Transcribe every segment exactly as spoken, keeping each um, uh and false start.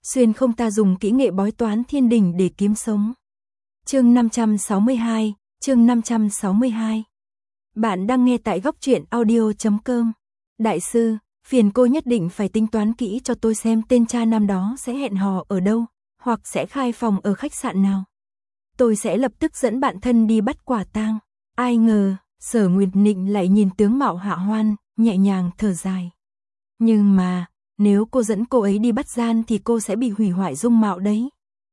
xuyên không ta dùng kỹ nghệ bói toán thiên đình để kiếm sống. Chương năm trăm sáu mươi hai, chương năm trăm sáu mươi hai. Bạn đang nghe tại góc truyện audio chấm com. Đại sư, phiền cô nhất định phải tính toán kỹ cho tôi xem tên cha nam đó sẽ hẹn hò ở đâu, hoặc sẽ khai phòng ở khách sạn nào. Tôi sẽ lập tức dẫn bạn thân đi bắt quả tang. Ai ngờ, Sở Nguyệt Nịnh lại nhìn tướng mạo Hạ Hoan, nhẹ nhàng thở dài. Nhưng mà, nếu cô dẫn cô ấy đi bắt gian thì cô sẽ bị hủy hoại dung mạo đấy.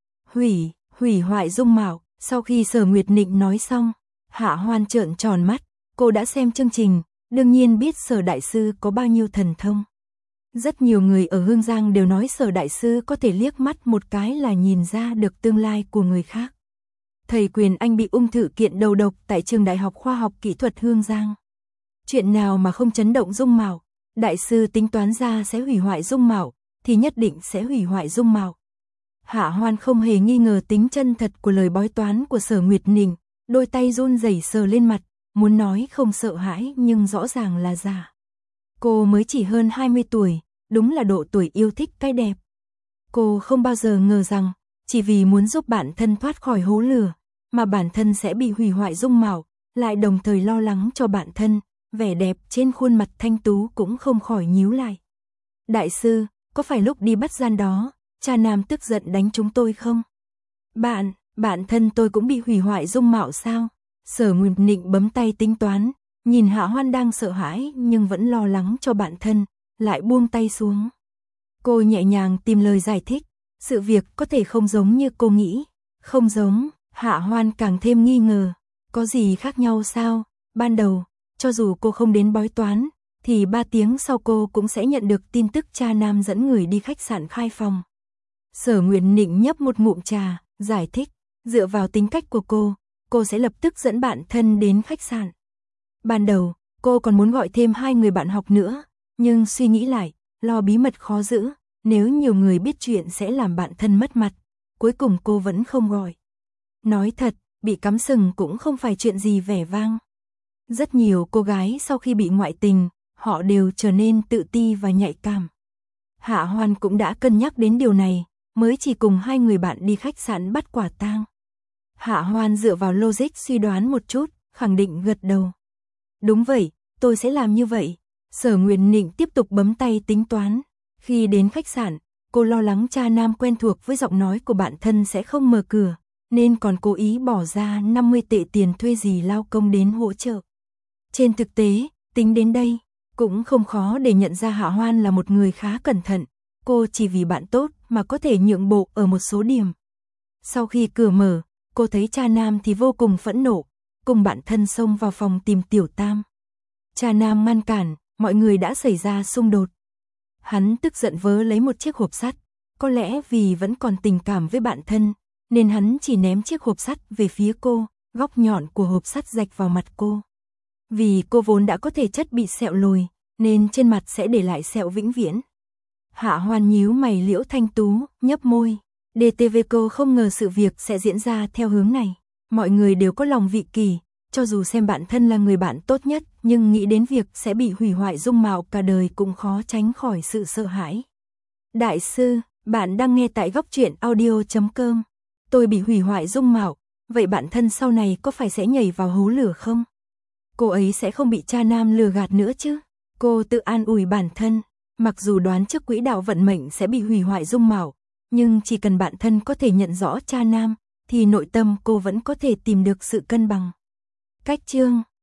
Hủy, hủy hoại dung mạo. Sau khi Sở Nguyệt Nịnh nói xong, Hạ Hoan trợn tròn mắt. Cô đã xem chương trình, đương nhiên biết Sở Đại Sư có bao nhiêu thần thông. Rất nhiều người ở Hương Giang đều nói Sở Đại Sư có thể liếc mắt một cái là nhìn ra được tương lai của người khác. Thầy Quyền Anh bị ung thư kiện đầu độc tại trường Đại học Khoa học Kỹ thuật Hương Giang. Chuyện nào mà không chấn động dung mạo, Đại Sư tính toán ra sẽ hủy hoại dung mạo, thì nhất định sẽ hủy hoại dung mạo. Hạ Hoan không hề nghi ngờ tính chân thật của lời bói toán của Sở Nguyệt Nịnh, đôi tay run rẩy sờ lên mặt, muốn nói không sợ hãi nhưng rõ ràng là giả. Cô mới chỉ hơn hai mươi tuổi, đúng là độ tuổi yêu thích cái đẹp. Cô không bao giờ ngờ rằng, chỉ vì muốn giúp bản thân thoát khỏi hố lửa, mà bản thân sẽ bị hủy hoại dung mạo, lại đồng thời lo lắng cho bản thân, vẻ đẹp trên khuôn mặt thanh tú cũng không khỏi nhíu lại. Đại sư, có phải lúc đi bắt gian đó, cha nam tức giận đánh chúng tôi không? Bạn, bạn thân tôi cũng bị hủy hoại dung mạo sao? Sở Nguyệt Nịnh bấm tay tính toán, nhìn Hạ Hoan đang sợ hãi nhưng vẫn lo lắng cho bản thân, lại buông tay xuống. Cô nhẹ nhàng tìm lời giải thích, sự việc có thể không giống như cô nghĩ. Không giống, Hạ Hoan càng thêm nghi ngờ, có gì khác nhau sao? Ban đầu, cho dù cô không đến bói toán, thì ba tiếng sau cô cũng sẽ nhận được tin tức cha nam dẫn người đi khách sạn khai phòng. Sở Nguyệt Nịnh nhấp một ngụm trà, giải thích, dựa vào tính cách của cô, cô sẽ lập tức dẫn bạn thân đến khách sạn. Ban đầu, cô còn muốn gọi thêm hai người bạn học nữa, nhưng suy nghĩ lại, lo bí mật khó giữ, nếu nhiều người biết chuyện sẽ làm bạn thân mất mặt, cuối cùng cô vẫn không gọi. Nói thật, bị cắm sừng cũng không phải chuyện gì vẻ vang. Rất nhiều cô gái sau khi bị ngoại tình, họ đều trở nên tự ti và nhạy cảm. Hạ Hoan cũng đã cân nhắc đến điều này, mới chỉ cùng hai người bạn đi khách sạn bắt quả tang. Hạ Hoan dựa vào logic suy đoán một chút, khẳng định gật đầu. Đúng vậy, tôi sẽ làm như vậy. Sở Nguyệt Nịnh tiếp tục bấm tay tính toán. Khi đến khách sạn, cô lo lắng cha nam quen thuộc với giọng nói của bạn thân sẽ không mở cửa, nên còn cố ý bỏ ra năm mươi tệ tiền thuê dì lao công đến hỗ trợ. Trên thực tế, tính đến đây, cũng không khó để nhận ra Hạ Hoan là một người khá cẩn thận. Cô chỉ vì bạn tốt mà có thể nhượng bộ ở một số điểm. Sau khi cửa mở, cô thấy cha nam thì vô cùng phẫn nộ, cùng bạn thân xông vào phòng tìm Tiểu Tam. Cha nam ngăn cản, mọi người đã xảy ra xung đột. Hắn tức giận vớ lấy một chiếc hộp sắt, có lẽ vì vẫn còn tình cảm với bạn thân, nên hắn chỉ ném chiếc hộp sắt về phía cô, góc nhọn của hộp sắt rạch vào mặt cô. Vì cô vốn đã có thể chất bị sẹo lồi, nên trên mặt sẽ để lại sẹo vĩnh viễn. Hạ Hoan nhíu mày liễu thanh tú, nhấp môi. đê tê vê cô không ngờ sự việc sẽ diễn ra theo hướng này. Mọi người đều có lòng vị kỷ, cho dù xem bạn thân là người bạn tốt nhất, nhưng nghĩ đến việc sẽ bị hủy hoại dung mạo cả đời cũng khó tránh khỏi sự sợ hãi. Đại sư, bạn đang nghe tại góc truyện audio chấm com. Tôi bị hủy hoại dung mạo, vậy bạn thân sau này có phải sẽ nhảy vào hố lửa không? Cô ấy sẽ không bị cha nam lừa gạt nữa chứ? Cô tự an ủi bản thân, mặc dù đoán trước quỹ đạo vận mệnh sẽ bị hủy hoại dung mạo, nhưng chỉ cần bạn thân có thể nhận rõ cha nam, thì nội tâm cô vẫn có thể tìm được sự cân bằng. Cách chương